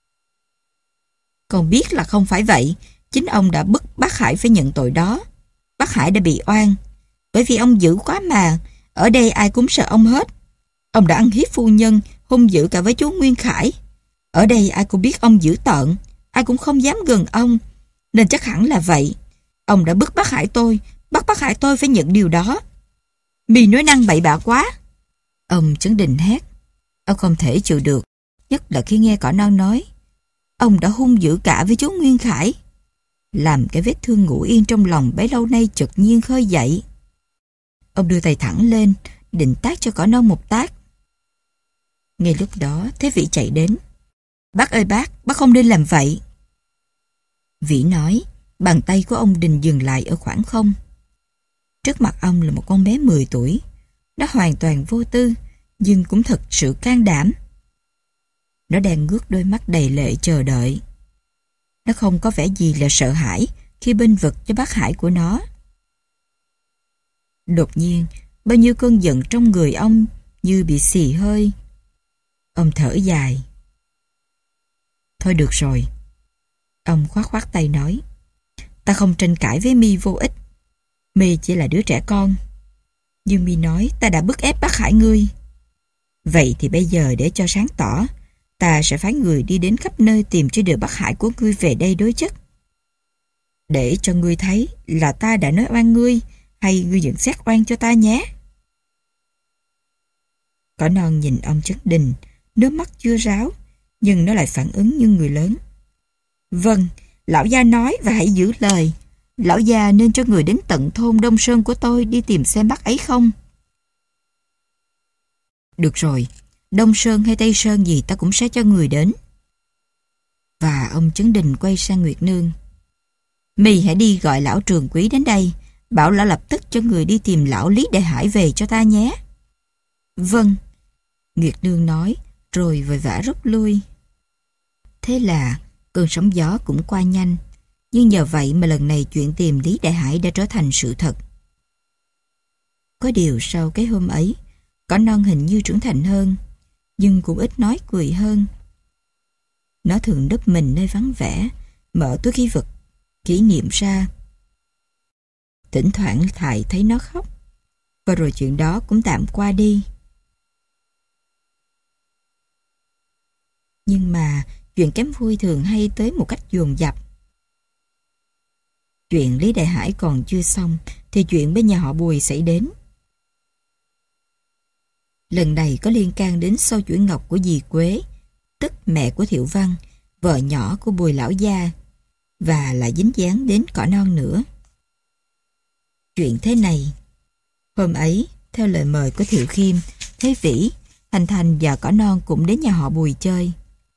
Con biết là không phải vậy. Chính ông đã bức bác Hải phải nhận tội đó. Bác Hải đã bị oan bởi vì ông dữ quá mà. Ở đây ai cũng sợ ông hết. Ông đã ăn hiếp phu nhân, hung dữ cả với chú Nguyên Khải. Ở đây ai cũng biết ông dữ tợn, ai cũng không dám gần ông. Nên chắc hẳn là vậy. Ông đã bức bác Hải tôi, bắt bác Hải tôi phải nhận điều đó. Mi nói năng bậy bạ quá. Ông Trấn Đình hét. Ông không thể chịu được, nhất là khi nghe cỏ non nói ông đã hung dữ cả với chú Nguyên Khải, làm cái vết thương ngủ yên trong lòng bấy lâu nay chợt nhiên khơi dậy. Ông đưa tay thẳng lên, định tát cho cỏ non một tát. Ngay lúc đó Thế Vĩ chạy đến. Bác ơi bác, bác không nên làm vậy. Vĩ nói, bàn tay của ông Đình dừng lại ở khoảng không. Trước mặt ông là một con bé mười tuổi. Nó hoàn toàn vô tư, nhưng cũng thật sự can đảm. Nó đang ngước đôi mắt đầy lệ chờ đợi. Nó không có vẻ gì là sợ hãi khi bênh vực cho bác Hải của nó. Đột nhiên, bao nhiêu cơn giận trong người ông như bị xì hơi. Ông thở dài. Thôi được rồi. Ông khoát khoát tay nói. Ta không tranh cãi với Mi vô ích. Mi chỉ là đứa trẻ con. Nhưng Mi nói ta đã bức ép bác Hải ngươi. Vậy thì bây giờ để cho sáng tỏ, ta sẽ phái người đi đến khắp nơi tìm cho được bác Hải của ngươi về đây đối chất. Để cho ngươi thấy là ta đã nói oan ngươi, hay ngươi nhận xét oan cho ta nhé. Cỏ non nhìn ông Trấn Đình, nước mắt chưa ráo, nhưng nó lại phản ứng như người lớn. Vâng, lão gia nói và hãy giữ lời. Lão gia nên cho người đến tận thôn Đông Sơn của tôi đi tìm xem bác ấy không. Được rồi, Đông Sơn hay Tây Sơn gì ta cũng sẽ cho người đến. Và ông Trấn Đình quay sang Nguyệt Nương. Mi hãy đi gọi lão Trường Quý đến đây, bảo lão lập tức cho người đi tìm lão Lý Đại Hải về cho ta nhé. Vâng, Nguyệt Nương nói, rồi vội vã rút lui. Thế là cơn sóng gió cũng qua nhanh, nhưng nhờ vậy mà lần này chuyện tìm Lý Đại Hải đã trở thành sự thật. Có điều sau cái hôm ấy, cỏ non hình như trưởng thành hơn, nhưng cũng ít nói cười hơn. Nó thường núp mình nơi vắng vẻ, mở túi ký vật kỷ niệm ra. Thỉnh thoảng Thải thấy nó khóc, và rồi chuyện đó cũng tạm qua đi. Nhưng mà chuyện kém vui thường hay tới một cách dồn dập. Chuyện Lý Đại Hải còn chưa xong thì chuyện bên nhà họ Bùi xảy đến. Lần này có liên can đến Sâu Chuỗi Ngọc của dì Quế, tức mẹ của Thiệu Văn, vợ nhỏ của Bùi lão gia, và lại dính dáng đến cỏ non nữa. Chuyện thế này. Hôm ấy, theo lời mời của Thiệu Khiêm, Thế Vĩ, Thành Thành và cỏ non cũng đến nhà họ Bùi chơi.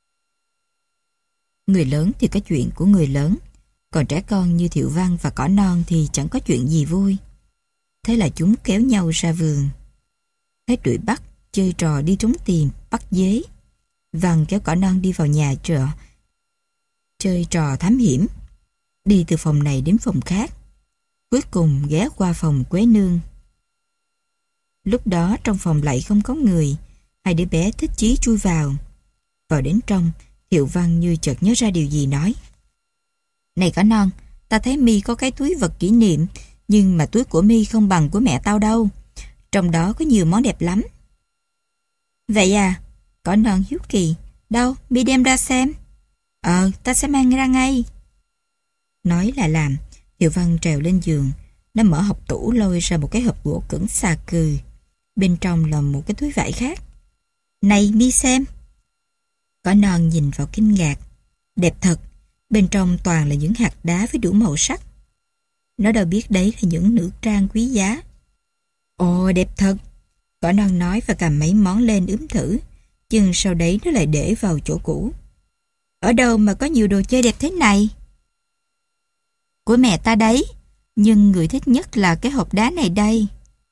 Người lớn thì có chuyện của người lớn, còn trẻ con như Thiệu Văn và cỏ non thì chẳng có chuyện gì vui. Thế là chúng kéo nhau ra vườn. Hết đuổi bắt, chơi trò đi trốn tìm, bắt dế. Văn kéo cỏ non đi vào nhà trọ, chơi trò thám hiểm, đi từ phòng này đến phòng khác, cuối cùng ghé qua phòng Quế Nương. Lúc đó trong phòng lại không có người, hai đứa bé thích chí chui vào. Vào đến trong, Thiệu Văn như chợt nhớ ra điều gì nói. Này cỏ non, ta thấy Mi có cái túi vật kỷ niệm, nhưng mà túi của Mi không bằng của mẹ tao đâu. Trong đó có nhiều món đẹp lắm. Vậy à? Cỏ non hiếu kỳ. Đâu, Mi đem ra xem. Ờ, ta sẽ mang ra ngay. Nói là làm, Thiệu Văn trèo lên giường. Nó mở hộc tủ lôi ra một cái hộp gỗ cứng xà cừ. Bên trong là một cái túi vải khác. Này Mi xem. Cỏ non nhìn vào kinh ngạc. Đẹp thật. Bên trong toàn là những hạt đá với đủ màu sắc. Nó đâu biết đấy là những nữ trang quý giá. Ồ, đẹp thật. Cỏ non nói và cầm mấy món lên ướm thử. Nhưng sau đấy nó lại để vào chỗ cũ. Ở đâu mà có nhiều đồ chơi đẹp thế này? Của mẹ ta đấy. Nhưng người thích nhất là cái hộp đá này đây.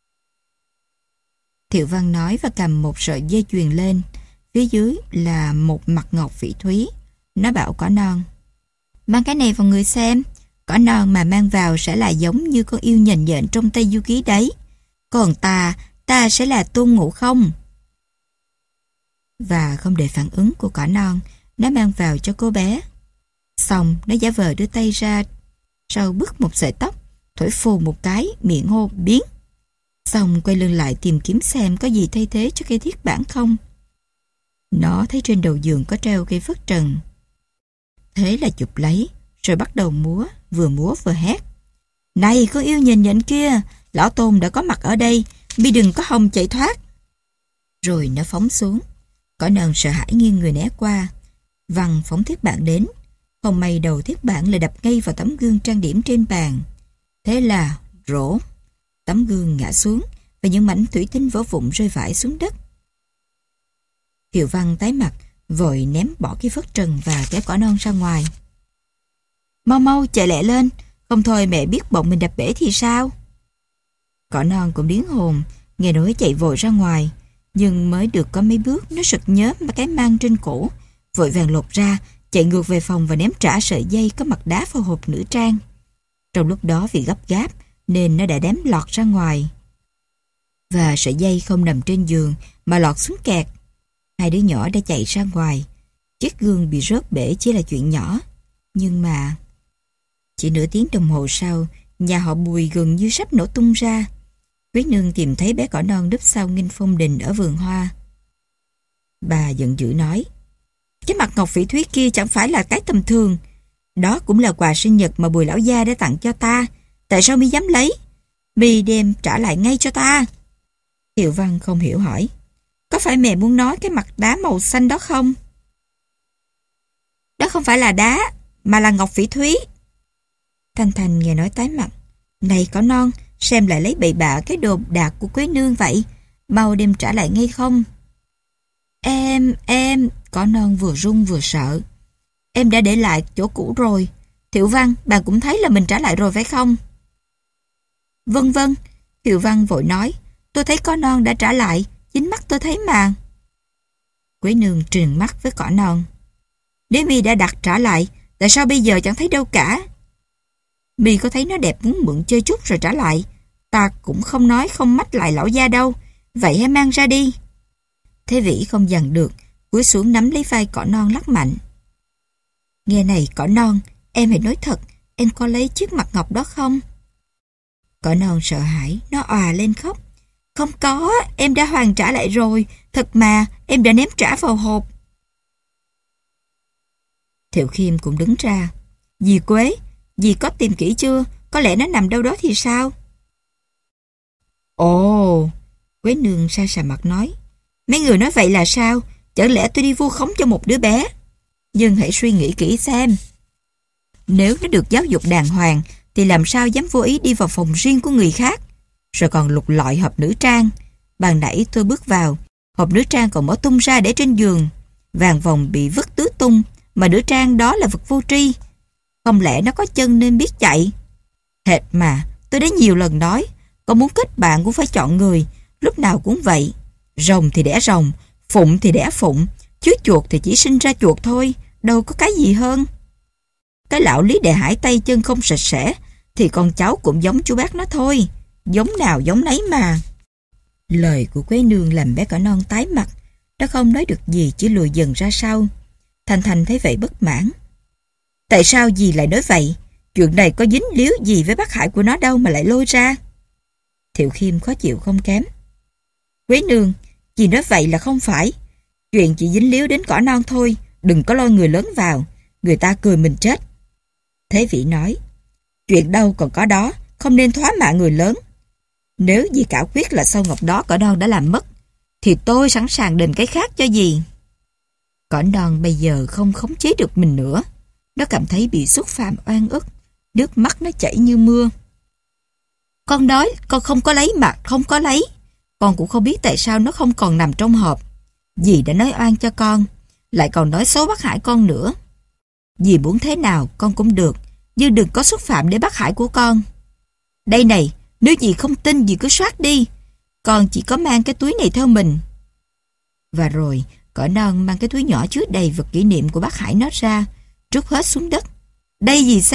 Thiệu Văn nói và cầm một sợi dây chuyền lên. Phía dưới là một mặt ngọc phỉ thúy. Nó bảo cỏ non. Mang cái này vào người xem. Cỏ non mà mang vào sẽ là giống như con yêu nhện nhện trong Tây Du Ký đấy. Còn ta, ta sẽ là Tôn Ngộ Không. Và không để phản ứng của cỏ non, nó mang vào cho cô bé. Xong, nó giả vờ đưa tay ra, sau bứt một sợi tóc, thổi phù một cái, miệng hô biến. Xong quay lưng lại tìm kiếm xem có gì thay thế cho cây thiết bản không. Nó thấy trên đầu giường có treo cây phất trần. Thế là chụp lấy, rồi bắt đầu múa, vừa múa vừa hét. Này con yêu nhìn nhện kia, lão Tôn đã có mặt ở đây, mi đừng có hòng chạy thoát. Rồi nó phóng xuống. Cỏ non sợ hãi nghiêng người né qua. Văng phóng thiết bản đến. Không may đầu thiết bản lại đập ngay vào tấm gương trang điểm trên bàn. Thế là rổ. Tấm gương ngã xuống và những mảnh thủy tinh vỡ vụn rơi vãi xuống đất. Thiệu Văn tái mặt, vội ném bỏ cái phất trần và kéo cỏ non ra ngoài. Mau mau chạy lẹ lên, không thôi mẹ biết bọn mình đập bể thì sao? Cỏ non cũng điếng hồn, nghe nói chạy vội ra ngoài, nhưng mới được có mấy bước nó sực nhớ mà cái mang trên cổ, vội vàng lột ra, chạy ngược về phòng và ném trả sợi dây có mặt đá vào hộp nữ trang. Trong lúc đó vì gấp gáp nên nó đã đếm lọt ra ngoài. Và sợi dây không nằm trên giường mà lọt xuống kẹt. Hai đứa nhỏ đã chạy ra ngoài. Chiếc gương bị rớt bể chỉ là chuyện nhỏ. Nhưng mà... Chỉ nửa tiếng đồng hồ sau, nhà họ Bùi gần như sắp nổ tung ra. Quý nương tìm thấy bé cỏ non núp sau nghinh phong đình ở vườn hoa. Bà giận dữ nói, cái mặt ngọc phỉ thúy kia chẳng phải là cái tầm thường. Đó cũng là quà sinh nhật mà Bùi lão gia đã tặng cho ta. Tại sao mi dám lấy? Mi đem trả lại ngay cho ta. Thiệu Văn không hiểu hỏi, có phải mẹ muốn nói cái mặt đá màu xanh đó không? Đó không phải là đá, mà là ngọc phỉ thúy. Thanh Thanh nghe nói tái mặt. Này cỏ non, xem lại lấy bậy bạ cái đồ đạc của Quế nương vậy. Mau đem trả lại ngay không? Em, em, cỏ non vừa run vừa sợ. Em đã để lại chỗ cũ rồi. Thiệu Văn, bà cũng thấy là mình trả lại rồi phải không? Vâng vâng, Thiệu Văn vội nói, tôi thấy cỏ non đã trả lại, chính mắt tôi thấy mà. Quế nương trừng mắt với cỏ non. Nếu mi đã đặt trả lại, tại sao bây giờ chẳng thấy đâu cả? Mi có thấy nó đẹp muốn mượn chơi chút rồi trả lại. Ta cũng không nói không mách lại lão gia đâu. Vậy hãy mang ra đi. Thế Vĩ không dằn được, cúi xuống nắm lấy vai cỏ non lắc mạnh. Nghe này cỏ non, em hãy nói thật, em có lấy chiếc mặt ngọc đó không? Cỏ non sợ hãi, nó òa lên khóc. Không có, em đã hoàn trả lại rồi. Thật mà, em đã ném trả vào hộp. Thiệu Khiêm cũng đứng ra. Dì Quế, dì có tìm kỹ chưa? Có lẽ nó nằm đâu đó thì sao? Ồ, Quế nương sa sà mặt nói. Mấy người nói vậy là sao? Chẳng lẽ tôi đi vu khống cho một đứa bé? Nhưng hãy suy nghĩ kỹ xem. Nếu nó được giáo dục đàng hoàng thì làm sao dám vô ý đi vào phòng riêng của người khác? Rồi còn lục lọi hộp nữ trang. Ban nãy tôi bước vào, hộp nữ trang còn mở tung ra để trên giường. Vàng vòng bị vứt tứ tung, mà nữ trang đó là vật vô tri. Không lẽ nó có chân nên biết chạy? Hệt mà, tôi đã nhiều lần nói, con muốn kết bạn cũng phải chọn người, lúc nào cũng vậy. Rồng thì đẻ rồng, phụng thì đẻ phụng, chứ chuột thì chỉ sinh ra chuột thôi, đâu có cái gì hơn. Cái lão Lý Đệ Hải tay chân không sạch sẽ, thì con cháu cũng giống chú bác nó thôi, giống nào giống nấy mà. Lời của Quế nương làm bé cỏ non tái mặt, nó không nói được gì chỉ lùi dần ra sau. Thanh Thanh thấy vậy bất mãn. Tại sao dì lại nói vậy? Chuyện này có dính líu gì với bác Hải của nó đâu mà lại lôi ra? Thiệu Khiêm khó chịu không kém. Quế nương, dì nói vậy là không phải. Chuyện chỉ dính líu đến cỏ non thôi, đừng có lôi người lớn vào, người ta cười mình chết. Thế Vĩ nói, chuyện đâu còn có đó, không nên thoá mạ người lớn. Nếu dì cả quyết là sâu ngọc đó cỏ non đã làm mất, thì tôi sẵn sàng đền cái khác cho dì. Cỏ non bây giờ không khống chế được mình nữa. Nó cảm thấy bị xúc phạm oan ức, nước mắt nó chảy như mưa. Con nói con không có lấy mà không có lấy. Con cũng không biết tại sao nó không còn nằm trong hộp. Dì đã nói oan cho con, lại còn nói xấu bác Hải con nữa. Dì muốn thế nào con cũng được, nhưng đừng có xúc phạm đến bác Hải của con. Đây này, nếu dì không tin dì cứ soát đi. Con chỉ có mang cái túi này theo mình. Và rồi cỏ non mang cái túi nhỏ chứa đầy vật kỷ niệm của bác Hải nó ra, trút hết xuống đất. Đây dì xem,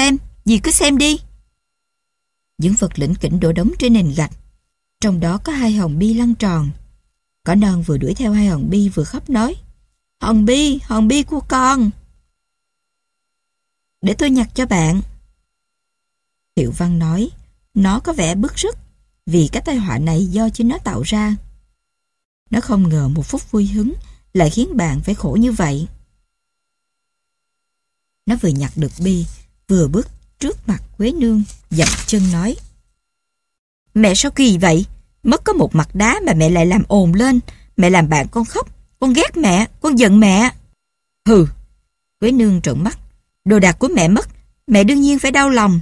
dì cứ xem đi. Những vật lỉnh kỉnh đổ đống trên nền gạch. Trong đó có hai hòn bi lăn tròn. Cỏ non vừa đuổi theo hai hòn bi vừa khóc nói: Hòn bi, hòn bi của con. Để tôi nhặt cho bạn. Thiệu Văn nói: Nó có vẻ bứt rứt vì cái tai họa này do chính nó tạo ra. Nó không ngờ một phút vui hứng lại khiến bạn phải khổ như vậy. Nó vừa nhặt được bi, vừa bước trước mặt Quế Nương, dậm chân nói: Mẹ sao kỳ vậy? Mất có một mặt đá mà mẹ lại làm ồn lên. Mẹ làm bạn con khóc. Con ghét mẹ, con giận mẹ. Hừ. Quế Nương trợn mắt: Đồ đạc của mẹ mất, mẹ đương nhiên phải đau lòng.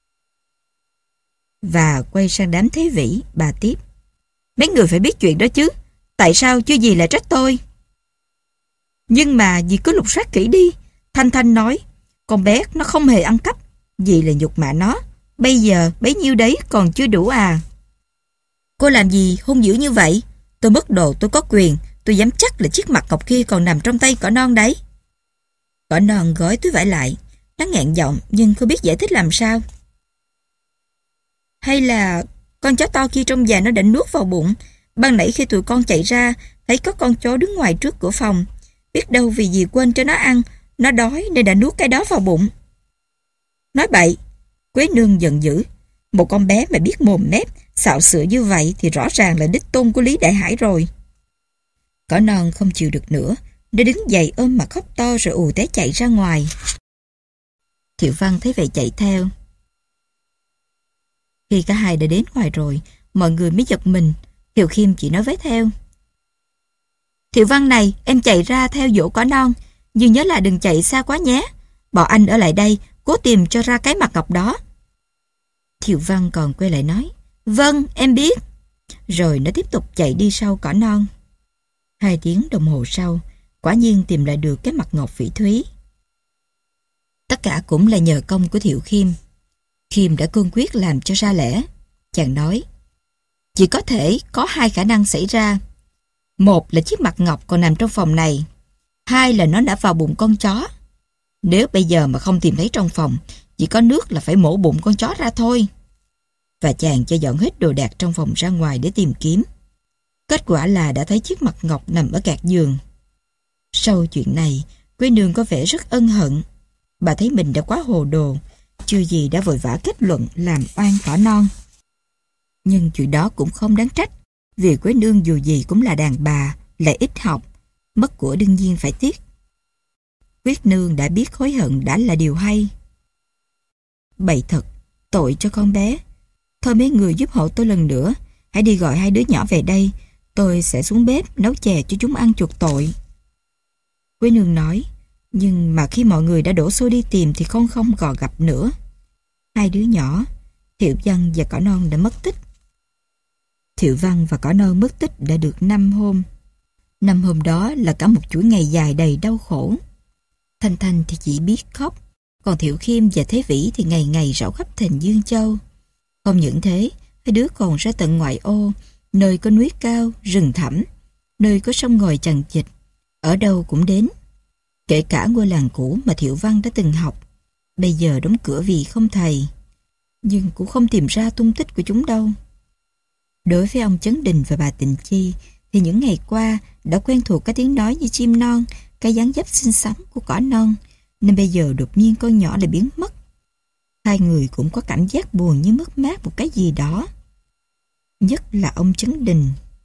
Và quay sang đám Thế Vĩ, bà tiếp: Mấy người phải biết chuyện đó chứ. Tại sao chưa dì lại trách tôi? Nhưng mà dì cứ lục soát kỹ đi. Thanh Thanh nói: Con bé nó không hề ăn cắp. Dì là nhục mạ nó. Bây giờ bấy nhiêu đấy còn chưa đủ à? Cô làm gì hung dữ như vậy? Tôi mất đồ tôi có quyền. Tôi dám chắc là chiếc mặt ngọc kia còn nằm trong tay Cỏ Non đấy. Cỏ Non gói túi vải lại. Nó nghẹn giọng nhưng không biết giải thích làm sao. Hay là con chó to kia trong nhà nó định nuốt vào bụng. Ban nãy khi tụi con chạy ra, thấy có con chó đứng ngoài trước cửa phòng. Biết đâu vì dì quên cho nó ăn, nó đói nên đã nuốt cái đó vào bụng. Nói bậy. Quế Nương giận dữ. Một con bé mà biết mồm mép, xạo xựa như vậy thì rõ ràng là đích tôn của Lý Đại Hải rồi. Cỏ Non không chịu được nữa. Nó đứng dậy ôm mặt khóc to rồi ù té chạy ra ngoài. Thiệu Văn thấy vậy chạy theo. Khi cả hai đã đến ngoài rồi, mọi người mới giật mình. Thiệu Khiêm chỉ nói với theo: Thiệu Văn này, em chạy ra theo dỗ Cỏ Non, nhưng nhớ là đừng chạy xa quá nhé. Bọn anh ở lại đây, cố tìm cho ra cái mặt ngọc đó. Thiệu Văn còn quay lại nói: Vâng, em biết. Rồi nó tiếp tục chạy đi sau Cỏ Non. Hai tiếng đồng hồ sau, quả nhiên tìm lại được cái mặt ngọc phỉ thúy. Tất cả cũng là nhờ công của Thiệu Khiêm. Khiêm đã cương quyết làm cho ra lẽ. Chàng nói: Chỉ có thể có hai khả năng xảy ra. Một là chiếc mặt ngọc còn nằm trong phòng này. Hai là nó đã vào bụng con chó. Nếu bây giờ mà không tìm thấy trong phòng, chỉ có nước là phải mổ bụng con chó ra thôi. Và chàng cho dọn hết đồ đạc trong phòng ra ngoài để tìm kiếm. Kết quả là đã thấy chiếc mặt ngọc nằm ở gạt giường. Sau chuyện này, Quế Nương có vẻ rất ân hận. Bà thấy mình đã quá hồ đồ, chưa gì đã vội vã kết luận làm oan Cỏ Non. Nhưng chuyện đó cũng không đáng trách, vì Quế Nương dù gì cũng là đàn bà, lại ít học, mất của đương nhiên phải tiếc. Quế Nương đã biết hối hận đã là điều hay. Bậy thật, tội cho con bé. Thôi mấy người giúp hộ tôi lần nữa, hãy đi gọi hai đứa nhỏ về đây, tôi sẽ xuống bếp nấu chè cho chúng ăn chuộc tội. Quế Nương nói, nhưng mà khi mọi người đã đổ xô đi tìm thì con không gò gặp nữa. Hai đứa nhỏ, Thiệu Văn và Cỏ Non đã mất tích. Thiệu Văn và Cỏ Non mất tích đã được năm hôm. Năm hôm đó là cả một chuỗi ngày dài đầy đau khổ. Thanh Thanh thì chỉ biết khóc, còn Thiệu Khiêm và Thế Vĩ thì ngày ngày rảo khắp thành Dương Châu. Không những thế, hai đứa còn ra tận ngoại ô, nơi có núi cao, rừng thẳm, nơi có sông ngòi chằng chịt, ở đâu cũng đến. Kể cả ngôi làng cũ mà Thiệu Văn đã từng học, bây giờ đóng cửa vì không thầy, nhưng cũng không tìm ra tung tích của chúng đâu. Đối với ông Chấn Đình và bà Tịnh Chi thì những ngày qua đã quen thuộc cái tiếng nói như chim non, cái dáng dấp xinh xắn của Cỏ Non, nên bây giờ đột nhiên con nhỏ lại biến mất. Hai người cũng có cảm giác buồn như mất mát một cái gì đó. Nhất là ông Chấn Đình.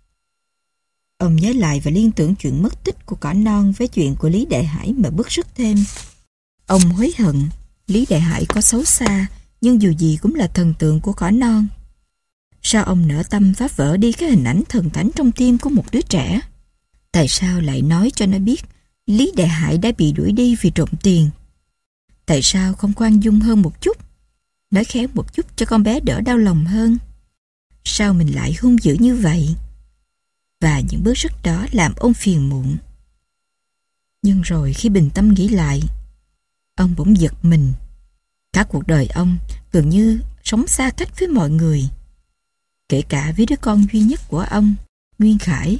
Ông nhớ lại và liên tưởng chuyện mất tích của Cỏ Non với chuyện của Lý Đại Hải mà bức rứt thêm. Ông hối hận, Lý Đại Hải có xấu xa, nhưng dù gì cũng là thần tượng của Cỏ Non. Sao ông nỡ tâm phá vỡ đi cái hình ảnh thần thánh trong tim của một đứa trẻ? Tại sao lại nói cho nó biết Lý Đại Hải đã bị đuổi đi vì trộm tiền? Tại sao không khoan dung hơn một chút, nói khéo một chút cho con bé đỡ đau lòng hơn? Sao mình lại hung dữ như vậy? Và những bức rứt đó làm ông phiền muộn. Nhưng rồi khi bình tâm nghĩ lại, ông bỗng giật mình. Cả cuộc đời ông gần như sống xa cách với mọi người, kể cả với đứa con duy nhất của ông, Nguyên Khải.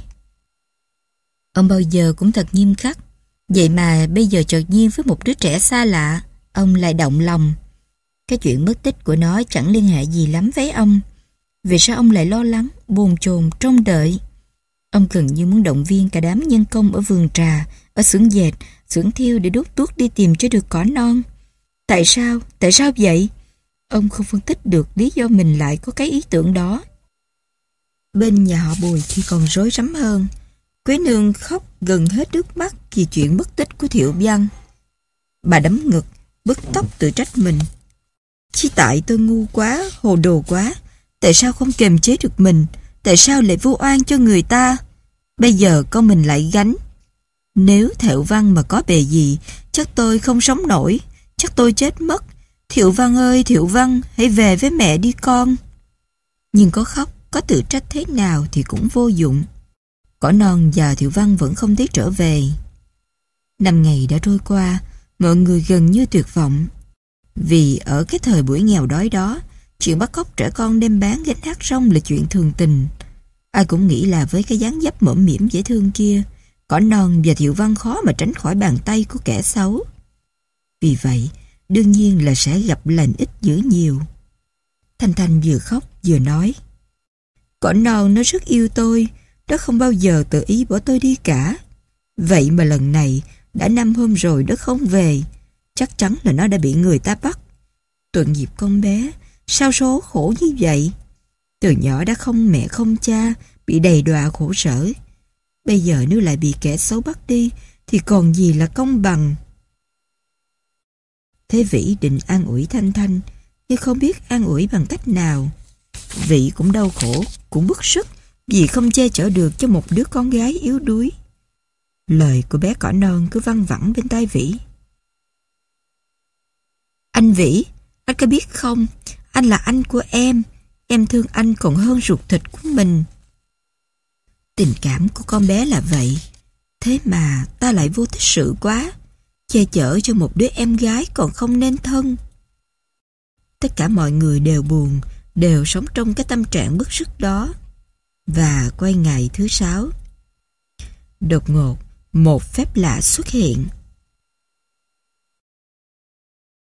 Ông bao giờ cũng thật nghiêm khắc, vậy mà bây giờ chợt nhiên với một đứa trẻ xa lạ, ông lại động lòng. Cái chuyện mất tích của nó chẳng liên hệ gì lắm với ông. Vì sao ông lại lo lắng, bồn chồn, trông đợi? Ông gần như muốn động viên cả đám nhân công ở vườn trà, ở xưởng dệt, xưởng thiêu để đốt tuốt đi tìm cho được cỏ non. Tại sao? Tại sao vậy? Ông không phân tích được lý do mình lại có cái ý tưởng đó. Bên nhà họ Bùi thì còn rối rắm hơn. Quế nương khóc gần hết nước mắt vì chuyện mất tích của Thiệu Văn. Bà đấm ngực, bứt tóc tự trách mình. Chỉ tại tôi ngu quá, hồ đồ quá. Tại sao không kiềm chế được mình? Tại sao lại vu oan cho người ta? Bây giờ con mình lại gánh. Nếu Thiệu Văn mà có bề gì, chắc tôi không sống nổi, chắc tôi chết mất. Thiệu Văn ơi, Thiệu Văn, hãy về với mẹ đi con. Nhưng có khóc, có tự trách thế nào thì cũng vô dụng. Cỏ non và Thiệu Văn vẫn không thấy trở về. Năm ngày đã trôi qua, mọi người gần như tuyệt vọng. Vì ở cái thời buổi nghèo đói đó, chuyện bắt cóc trẻ con đem bán gánh hát rong là chuyện thường tình. Ai cũng nghĩ là với cái dáng dấp mõm mỉm dễ thương kia, Cỏ non và Thiệu Văn khó mà tránh khỏi bàn tay của kẻ xấu. Vì vậy, đương nhiên là sẽ gặp lành ít dữ nhiều. Thanh Thanh vừa khóc vừa nói: Cỏ non nó rất yêu tôi, nó không bao giờ tự ý bỏ tôi đi cả. Vậy mà lần này, đã năm hôm rồi nó không về, chắc chắn là nó đã bị người ta bắt. Tội nghiệp con bé, sao số khổ như vậy? Từ nhỏ đã không mẹ không cha, bị đầy đọa khổ sở. Bây giờ nếu lại bị kẻ xấu bắt đi, thì còn gì là công bằng? Thế Vĩ định an ủi Thanh Thanh, nhưng không biết an ủi bằng cách nào. Vĩ cũng đau khổ, cũng bức sức vì không che chở được cho một đứa con gái yếu đuối. Lời của bé cỏ non cứ văng vẳng bên tai Vĩ. Anh Vĩ, anh có biết không, anh là anh của em. Em thương anh còn hơn ruột thịt của mình. Tình cảm của con bé là vậy. Thế mà ta lại vô tích sự quá, che chở cho một đứa em gái còn không nên thân. Tất cả mọi người đều buồn, đều sống trong cái tâm trạng bức sức đó. Và quay ngày thứ sáu, đột ngột một phép lạ xuất hiện.